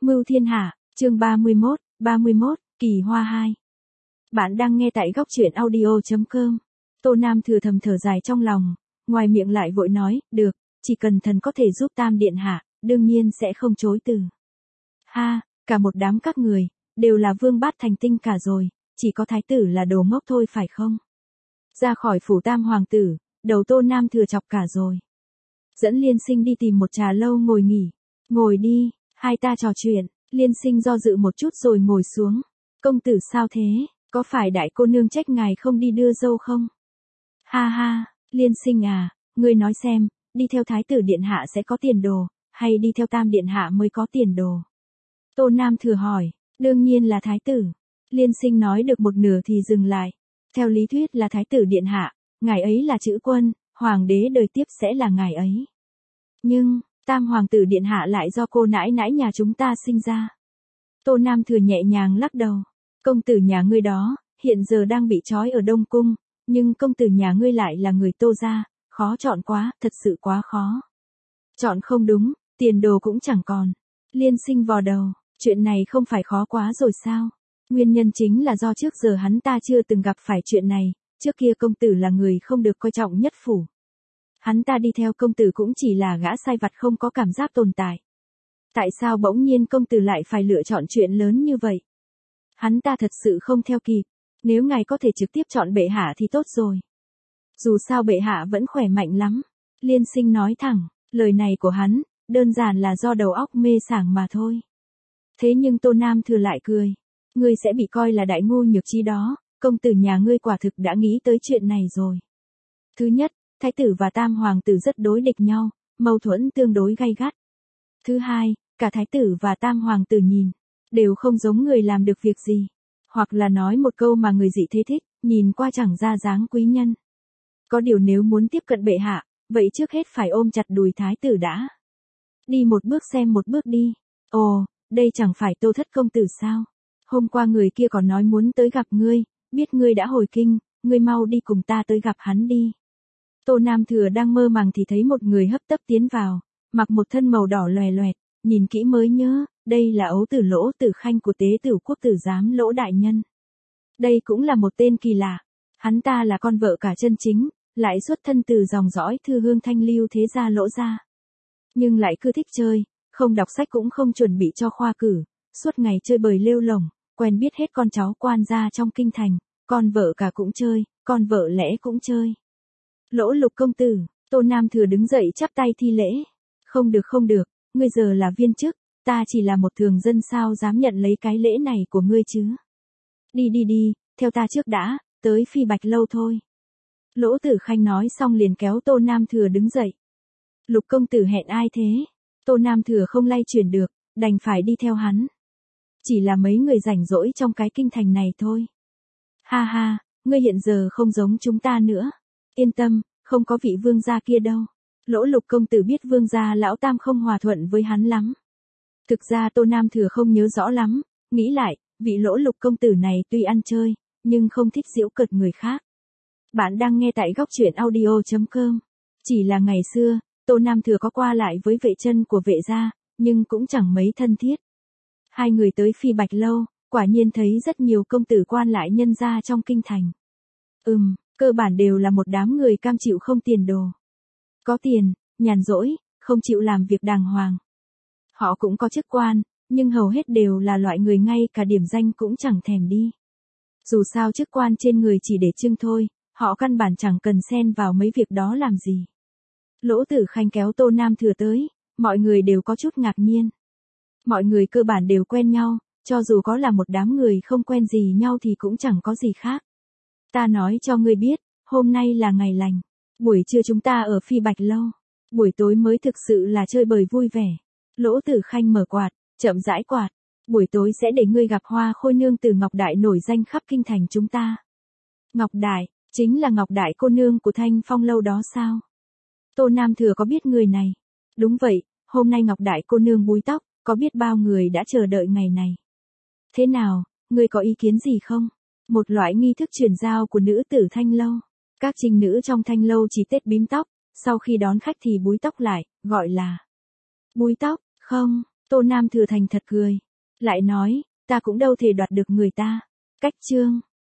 Mưu thiên hạ, chương 31, kỳ hoa 2. Bạn đang nghe tại góc truyện audio.com. Tô Nam Thừa thầm thở dài trong lòng, ngoài miệng lại vội nói, được, chỉ cần thần có thể giúp Tam Điện Hạ, đương nhiên sẽ không chối từ. Ha, cả một đám các người, đều là vương bát thành tinh cả rồi, chỉ có thái tử là đồ ngốc thôi phải không? Ra khỏi phủ Tam Hoàng tử, đầu Tô Nam Thừa chọc cả rồi. Dẫn Liên Sinh đi tìm một trà lâu ngồi nghỉ. Ngồi đi, hai ta trò chuyện. Liên Sinh do dự một chút rồi ngồi xuống. Công tử sao thế, có phải đại cô nương trách ngài không đi đưa dâu không? Ha ha, Liên Sinh à, ngươi nói xem, đi theo thái tử điện hạ sẽ có tiền đồ, hay đi theo Tam Điện Hạ mới có tiền đồ? Tô Nam Thừa hỏi, đương nhiên là thái tử. Liên Sinh nói được một nửa thì dừng lại. Theo lý thuyết là thái tử điện hạ, ngài ấy là chữ quân, hoàng đế đời tiếp sẽ là ngài ấy. Nhưng, Tam Hoàng tử điện hạ lại do cô nãi nãi nhà chúng ta sinh ra. Tô Nam Thừa nhẹ nhàng lắc đầu. Công tử nhà ngươi đó, hiện giờ đang bị trói ở Đông Cung, nhưng công tử nhà ngươi lại là người Tô gia, khó chọn quá, thật sự quá khó. Chọn không đúng, tiền đồ cũng chẳng còn. Liên Sinh vò đầu, chuyện này không phải khó quá rồi sao? Nguyên nhân chính là do trước giờ hắn ta chưa từng gặp phải chuyện này, trước kia công tử là người không được coi trọng nhất phủ. Hắn ta đi theo công tử cũng chỉ là gã sai vặt không có cảm giác tồn tại. Tại sao bỗng nhiên công tử lại phải lựa chọn chuyện lớn như vậy? Hắn ta thật sự không theo kịp, nếu ngài có thể trực tiếp chọn bệ hạ thì tốt rồi. Dù sao bệ hạ vẫn khỏe mạnh lắm. Liên Sinh nói thẳng, lời này của hắn, đơn giản là do đầu óc mê sảng mà thôi. Thế nhưng Tô Nam Thừa lại cười. Ngươi sẽ bị coi là đại ngu nhược trí đó, công tử nhà ngươi quả thực đã nghĩ tới chuyện này rồi. Thứ nhất, thái tử và Tam Hoàng tử rất đối địch nhau, mâu thuẫn tương đối gay gắt. Thứ hai, cả thái tử và Tam Hoàng tử nhìn, đều không giống người làm được việc gì. Hoặc là nói một câu mà người dị thế thích, nhìn qua chẳng ra dáng quý nhân. Có điều nếu muốn tiếp cận bệ hạ, vậy trước hết phải ôm chặt đùi thái tử đã. Đi một bước xem một bước đi. Ồ, đây chẳng phải Tô Thất công tử sao? Hôm qua người kia còn nói muốn tới gặp ngươi, biết ngươi đã hồi kinh, ngươi mau đi cùng ta tới gặp hắn đi. Tô Nam Thừa đang mơ màng thì thấy một người hấp tấp tiến vào, mặc một thân màu đỏ loè loẹt, nhìn kỹ mới nhớ, đây là ấu tử Lỗ Tử Khanh của tế tử quốc tử giám Lỗ đại nhân. Đây cũng là một tên kỳ lạ, hắn ta là con vợ cả chân chính, lại xuất thân từ dòng dõi thư hương thanh lưu thế gia Lỗ gia. Nhưng lại cứ thích chơi, không đọc sách cũng không chuẩn bị cho khoa cử, suốt ngày chơi bời lêu lổng, quen biết hết con cháu quan gia trong kinh thành, con vợ cả cũng chơi, con vợ lẽ cũng chơi. Lỗ Lục công tử, Tô Nam Thừa đứng dậy chắp tay thi lễ. Không được, ngươi giờ là viên chức, ta chỉ là một thường dân sao dám nhận lấy cái lễ này của ngươi chứ. Đi, theo ta trước đã, tới Phi Bạch lâu thôi. Lỗ Tử Khanh nói xong liền kéo Tô Nam Thừa đứng dậy. Lục công tử hẹn ai thế? Tô Nam Thừa không lay chuyển được, đành phải đi theo hắn. Chỉ là mấy người rảnh rỗi trong cái kinh thành này thôi. Ha ha, ngươi hiện giờ không giống chúng ta nữa. Yên tâm, không có vị vương gia kia đâu. Lỗ Lục công tử biết vương gia lão Tam không hòa thuận với hắn lắm. Thực ra Tô Nam Thừa không nhớ rõ lắm, nghĩ lại, vị Lỗ Lục công tử này tuy ăn chơi, nhưng không thích giễu cợt người khác. Bạn đang nghe tại góc truyện audio.com. Chỉ là ngày xưa, Tô Nam Thừa có qua lại với vệ chân của vệ gia, nhưng cũng chẳng mấy thân thiết. Hai người tới Phi Bạch lâu, quả nhiên thấy rất nhiều công tử quan lại nhân gia trong kinh thành. Cơ bản đều là một đám người cam chịu không tiền đồ. Có tiền, nhàn rỗi, không chịu làm việc đàng hoàng. Họ cũng có chức quan, nhưng hầu hết đều là loại người ngay cả điểm danh cũng chẳng thèm đi. Dù sao chức quan trên người chỉ để trưng thôi, họ căn bản chẳng cần xen vào mấy việc đó làm gì. Lỗ Tử Khanh kéo Tô Nam Thừa tới, mọi người đều có chút ngạc nhiên. Mọi người cơ bản đều quen nhau, cho dù có là một đám người không quen gì nhau thì cũng chẳng có gì khác. Ta nói cho ngươi biết, hôm nay là ngày lành. Buổi trưa chúng ta ở Phi Bạch lâu. Buổi tối mới thực sự là chơi bời vui vẻ. Lỗ Tử Khanh mở quạt, chậm rãi quạt. Buổi tối sẽ để ngươi gặp Hoa Khôi nương từ Ngọc Đại nổi danh khắp kinh thành chúng ta. Ngọc Đại, chính là Ngọc Đại cô nương của Thanh Phong lâu đó sao? Tô Nam Thừa có biết người này? Đúng vậy, hôm nay Ngọc Đại cô nương búi tóc, có biết bao người đã chờ đợi ngày này. Thế nào, ngươi có ý kiến gì không? Một loại nghi thức truyền giao của nữ tử Thanh lâu. Các trinh nữ trong Thanh lâu chỉ tết bím tóc, sau khi đón khách thì búi tóc lại, gọi là búi tóc. Không, Tô Nam Thừa thành thật cười. Lại nói, ta cũng đâu thể đoạt được người ta. Cách chương.